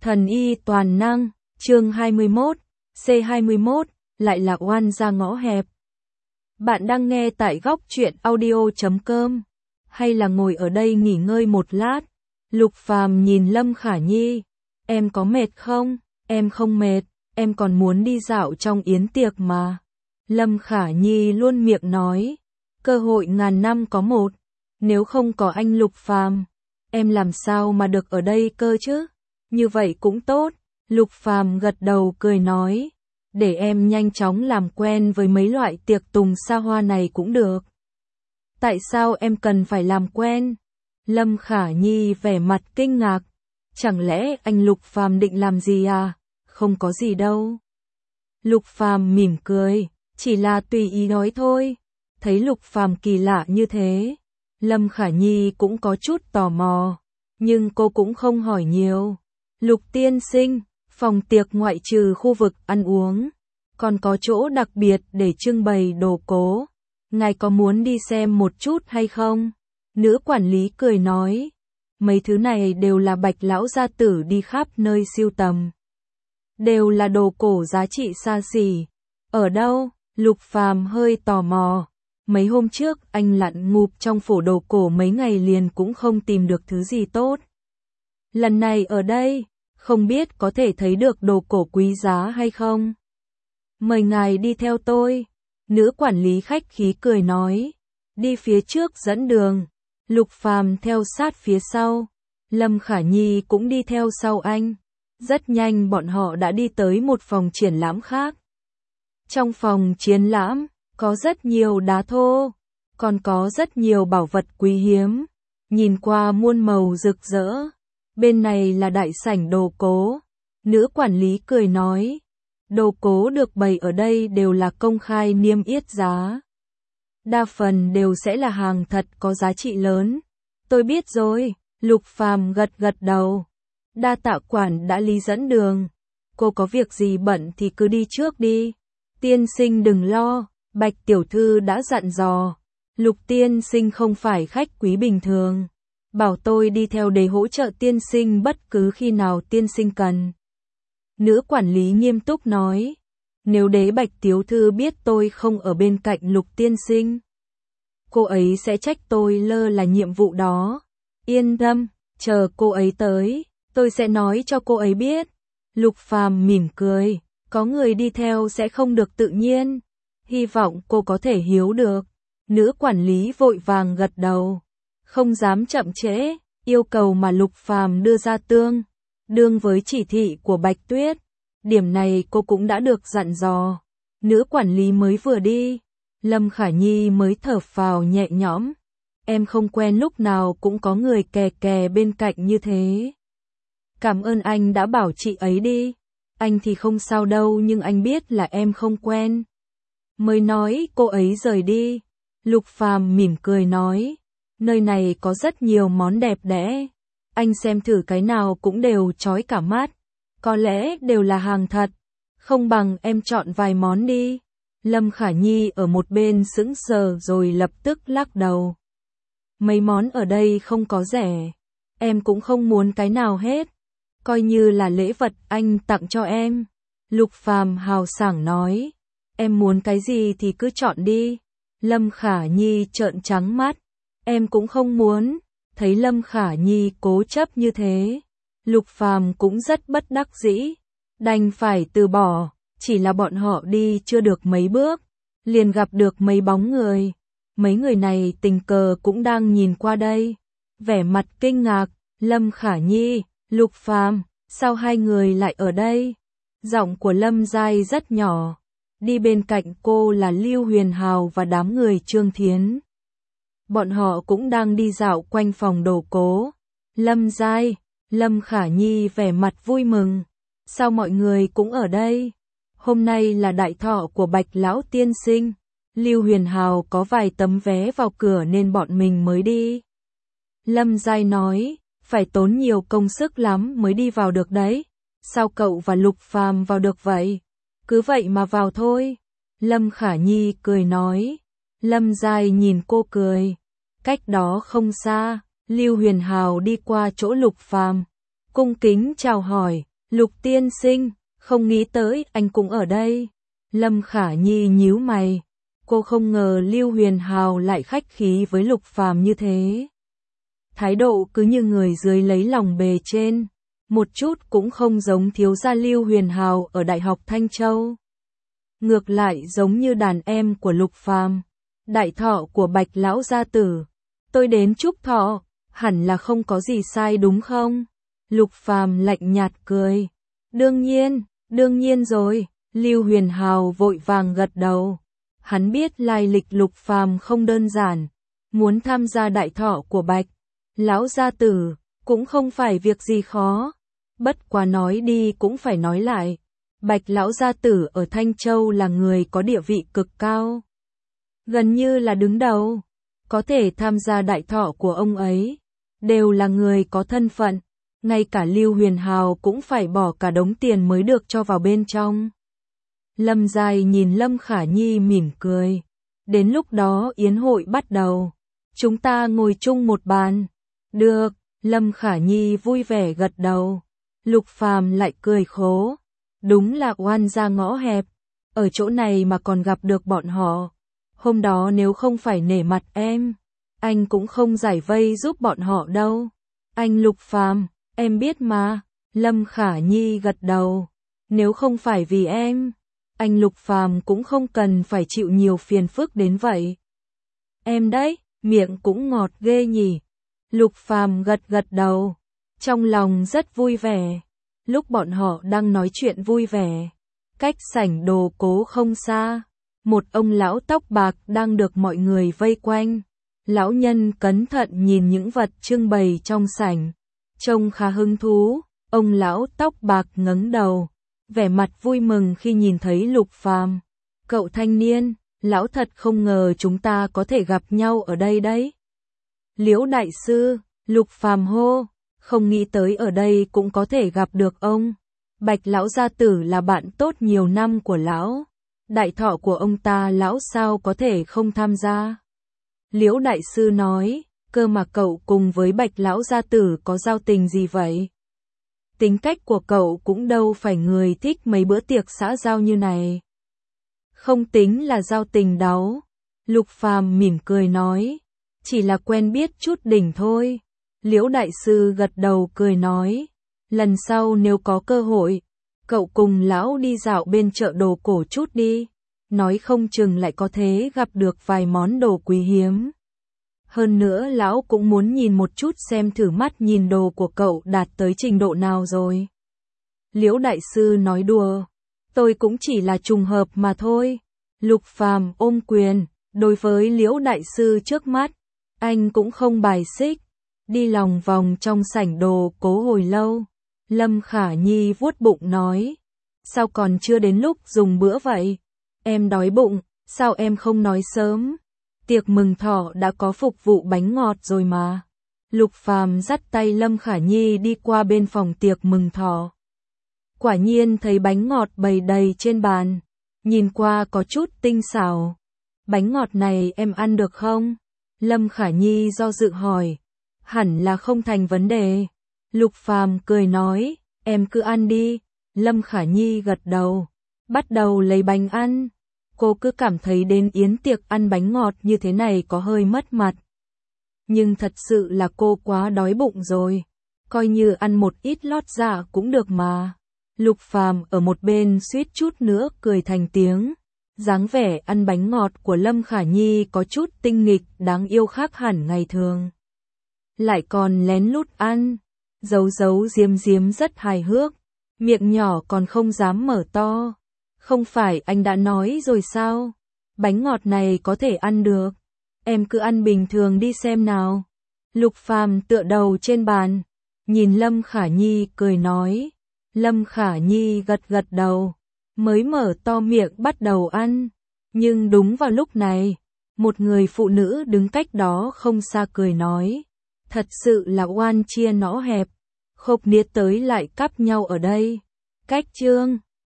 Thần y toàn năng, chương 21, C21, lại là oan ra ngõ hẹp. Bạn đang nghe tại góc truyện audio.com, hay là ngồi ở đây nghỉ ngơi một lát? Lục Phàm nhìn Lâm Khả Nhi, em có mệt không? Em không mệt, em còn muốn đi dạo trong yến tiệc mà. Lâm Khả Nhi luôn miệng nói, cơ hội ngàn năm có một, nếu không có anh Lục Phàm, em làm sao mà được ở đây cơ chứ? Như vậy cũng tốt, Lục Phàm gật đầu cười nói, để em nhanh chóng làm quen với mấy loại tiệc tùng xa hoa này cũng được. Tại sao em cần phải làm quen? Lâm Khả Nhi vẻ mặt kinh ngạc, chẳng lẽ anh Lục Phàm định làm gì à? Không có gì đâu. Lục Phàm mỉm cười, chỉ là tùy ý nói thôi. Thấy Lục Phàm kỳ lạ như thế, Lâm Khả Nhi cũng có chút tò mò, nhưng cô cũng không hỏi nhiều. Lục tiên sinh, phòng tiệc ngoại trừ khu vực ăn uống, còn có chỗ đặc biệt để trưng bày đồ cố. Ngài có muốn đi xem một chút hay không? Nữ quản lý cười nói, mấy thứ này đều là Bạch lão gia tử đi khắp nơi sưu tầm. Đều là đồ cổ giá trị xa xỉ. Ở đâu? Lục Phàm hơi tò mò. Mấy hôm trước anh lặn ngụp trong phổ đồ cổ mấy ngày liền cũng không tìm được thứ gì tốt. Lần này ở đây, không biết có thể thấy được đồ cổ quý giá hay không? Mời ngài đi theo tôi. Nữ quản lý khách khí cười nói, đi phía trước dẫn đường. Lục Phàm theo sát phía sau, Lâm Khả Nhi cũng đi theo sau anh. Rất nhanh bọn họ đã đi tới một phòng triển lãm khác. Trong phòng triển lãm, có rất nhiều đá thô, còn có rất nhiều bảo vật quý hiếm, nhìn qua muôn màu rực rỡ. Bên này là đại sảnh đồ cố. Nữ quản lý cười nói, đồ cố được bày ở đây đều là công khai niêm yết giá. Đa phần đều sẽ là hàng thật có giá trị lớn. Tôi biết rồi, Lục Phàm gật gật đầu. Đa tạ quản đã lý dẫn đường. Cô có việc gì bận thì cứ đi trước đi. Tiên sinh đừng lo, Bạch tiểu thư đã dặn dò. Lục tiên sinh không phải khách quý bình thường. Bảo tôi đi theo để hỗ trợ tiên sinh bất cứ khi nào tiên sinh cần. Nữ quản lý nghiêm túc nói, nếu đế Bạch tiểu thư biết tôi không ở bên cạnh Lục tiên sinh, cô ấy sẽ trách tôi lơ là nhiệm vụ đó. Yên tâm, chờ cô ấy tới, tôi sẽ nói cho cô ấy biết. Lục Phàm mỉm cười, có người đi theo sẽ không được tự nhiên. Hy vọng cô có thể hiểu được. Nữ quản lý vội vàng gật đầu, không dám chậm trễ, yêu cầu mà Lục Phàm đưa ra tương đương với chỉ thị của Bạch Tuyết. Điểm này cô cũng đã được dặn dò. Nữ quản lý mới vừa đi, Lâm Khả Nhi mới thở phào nhẹ nhõm. Em không quen lúc nào cũng có người kè kè bên cạnh như thế. Cảm ơn anh đã bảo chị ấy đi. Anh thì không sao đâu nhưng anh biết là em không quen. Mới nói cô ấy rời đi. Lục Phàm mỉm cười nói, nơi này có rất nhiều món đẹp đẽ. Anh xem thử cái nào cũng đều chói cả mắt. Có lẽ đều là hàng thật. Không bằng em chọn vài món đi. Lâm Khả Nhi ở một bên sững sờ rồi lập tức lắc đầu. Mấy món ở đây không có rẻ. Em cũng không muốn cái nào hết. Coi như là lễ vật anh tặng cho em. Lục Phàm hào sảng nói, em muốn cái gì thì cứ chọn đi. Lâm Khả Nhi trợn trắng mắt, em cũng không muốn. Thấy Lâm Khả Nhi cố chấp như thế, Lục Phàm cũng rất bất đắc dĩ, đành phải từ bỏ. Chỉ là bọn họ đi chưa được mấy bước, liền gặp được mấy bóng người. Mấy người này tình cờ cũng đang nhìn qua đây, vẻ mặt kinh ngạc. Lâm Khả Nhi, Lục Phàm, sao hai người lại ở đây? Giọng của Lâm Giai rất nhỏ. Đi bên cạnh cô là Lưu Huyền Hào và đám người Trương Thiến. Bọn họ cũng đang đi dạo quanh phòng đồ cố. Lâm Giai, Lâm Khả Nhi vẻ mặt vui mừng. Sao mọi người cũng ở đây? Hôm nay là đại thọ của Bạch lão tiên sinh. Lưu Huyền Hào có vài tấm vé vào cửa nên bọn mình mới đi. Lâm Giai nói, phải tốn nhiều công sức lắm mới đi vào được đấy. Sao cậu và Lục Phàm vào được vậy? Cứ vậy mà vào thôi. Lâm Khả Nhi cười nói. Lâm Giai nhìn cô cười. Cách đó không xa, Lưu Huyền Hào đi qua chỗ Lục Phàm, cung kính chào hỏi, Lục tiên sinh, không nghĩ tới anh cũng ở đây. Lâm Khả Nhi nhíu mày. Cô không ngờ Lưu Huyền Hào lại khách khí với Lục Phàm như thế. Thái độ cứ như người dưới lấy lòng bề trên, một chút cũng không giống thiếu gia Lưu Huyền Hào ở Đại học Thanh Châu. Ngược lại giống như đàn em của Lục Phàm, đại thọ của Bạch lão gia tử. Tôi đến chúc thọ, hẳn là không có gì sai đúng không? Lục Phàm lạnh nhạt cười. Đương nhiên rồi, Lưu Huyền Hào vội vàng gật đầu. Hắn biết lai lịch Lục Phàm không đơn giản, muốn tham gia đại thọ của Bạch lão gia tử cũng không phải việc gì khó. Bất quá nói đi cũng phải nói lại, Bạch lão gia tử ở Thanh Châu là người có địa vị cực cao, gần như là đứng đầu, có thể tham gia đại thọ của ông ấy, đều là người có thân phận, ngay cả Lưu Huyền Hào cũng phải bỏ cả đống tiền mới được cho vào bên trong. Lâm Giai nhìn Lâm Khả Nhi mỉm cười. Đến lúc đó yến hội bắt đầu, chúng ta ngồi chung một bàn. Được, Lâm Khả Nhi vui vẻ gật đầu. Lục Phàm lại cười khố. Đúng là oan gia ngõ hẹp, ở chỗ này mà còn gặp được bọn họ. Hôm đó nếu không phải nể mặt em, anh cũng không giải vây giúp bọn họ đâu. Anh Lục Phàm, em biết mà. Lâm Khả Nhi gật đầu. Nếu không phải vì em, anh Lục Phàm cũng không cần phải chịu nhiều phiền phức đến vậy. Em đấy, miệng cũng ngọt ghê nhỉ. Lục Phàm gật đầu, trong lòng rất vui vẻ. Lúc bọn họ đang nói chuyện vui vẻ, cách sảnh đồ cố không xa, một ông lão tóc bạc đang được mọi người vây quanh. Lão nhân cẩn thận nhìn những vật trưng bày trong sảnh, trông khá hứng thú. Ông lão tóc bạc ngẩng đầu, vẻ mặt vui mừng khi nhìn thấy Lục Phàm. Cậu thanh niên, lão thật không ngờ chúng ta có thể gặp nhau ở đây đấy. Liễu đại sư, Lục Phàm hô, không nghĩ tới ở đây cũng có thể gặp được ông. Bạch lão gia tử là bạn tốt nhiều năm của lão, đại thọ của ông ta lão sao có thể không tham gia. Liễu đại sư nói, cơ mà cậu cùng với Bạch lão gia tử có giao tình gì vậy? Tính cách của cậu cũng đâu phải người thích mấy bữa tiệc xã giao như này. Không tính là giao tình đó. Lục Phàm mỉm cười nói, chỉ là quen biết chút đỉnh thôi. Liễu đại sư gật đầu cười nói, lần sau nếu có cơ hội, cậu cùng lão đi dạo bên chợ đồ cổ chút đi, nói không chừng lại có thể gặp được vài món đồ quý hiếm. Hơn nữa lão cũng muốn nhìn một chút xem thử mắt nhìn đồ của cậu đạt tới trình độ nào rồi. Liễu đại sư nói đùa, tôi cũng chỉ là trùng hợp mà thôi. Lục Phàm ôm quyền, đối với Liễu đại sư trước mắt, anh cũng không bài xích. Đi lòng vòng trong sảnh đồ cố hồi lâu. Lâm Khả Nhi vuốt bụng nói, sao còn chưa đến lúc dùng bữa vậy? Em đói bụng, sao em không nói sớm? Tiệc mừng thọ đã có phục vụ bánh ngọt rồi mà. Lục Phàm dắt tay Lâm Khả Nhi đi qua bên phòng tiệc mừng thọ. Quả nhiên thấy bánh ngọt bày đầy trên bàn, nhìn qua có chút tinh xảo. Bánh ngọt này em ăn được không? Lâm Khả Nhi do dự hỏi. Hẳn là không thành vấn đề. Lục Phàm cười nói, em cứ ăn đi. Lâm Khả Nhi gật đầu, bắt đầu lấy bánh ăn. Cô cứ cảm thấy đến yến tiệc ăn bánh ngọt như thế này có hơi mất mặt. Nhưng thật sự là cô quá đói bụng rồi, coi như ăn một ít lót dạ cũng được mà. Lục Phàm ở một bên suýt chút nữa cười thành tiếng. Dáng vẻ ăn bánh ngọt của Lâm Khả Nhi có chút tinh nghịch đáng yêu khác hẳn ngày thường. Lại còn lén lút ăn, giấu giếm rất hài hước, miệng nhỏ còn không dám mở to. Không phải anh đã nói rồi sao? Bánh ngọt này có thể ăn được, em cứ ăn bình thường đi xem nào. Lục Phàm tựa đầu trên bàn, nhìn Lâm Khả Nhi cười nói. Lâm Khả Nhi gật đầu, mới mở to miệng bắt đầu ăn. Nhưng đúng vào lúc này, một người phụ nữ đứng cách đó không xa cười nói. Thật sự là oan chia ngõ hẹp, khộp niết tới lại cắp nhau ở đây. Cách chương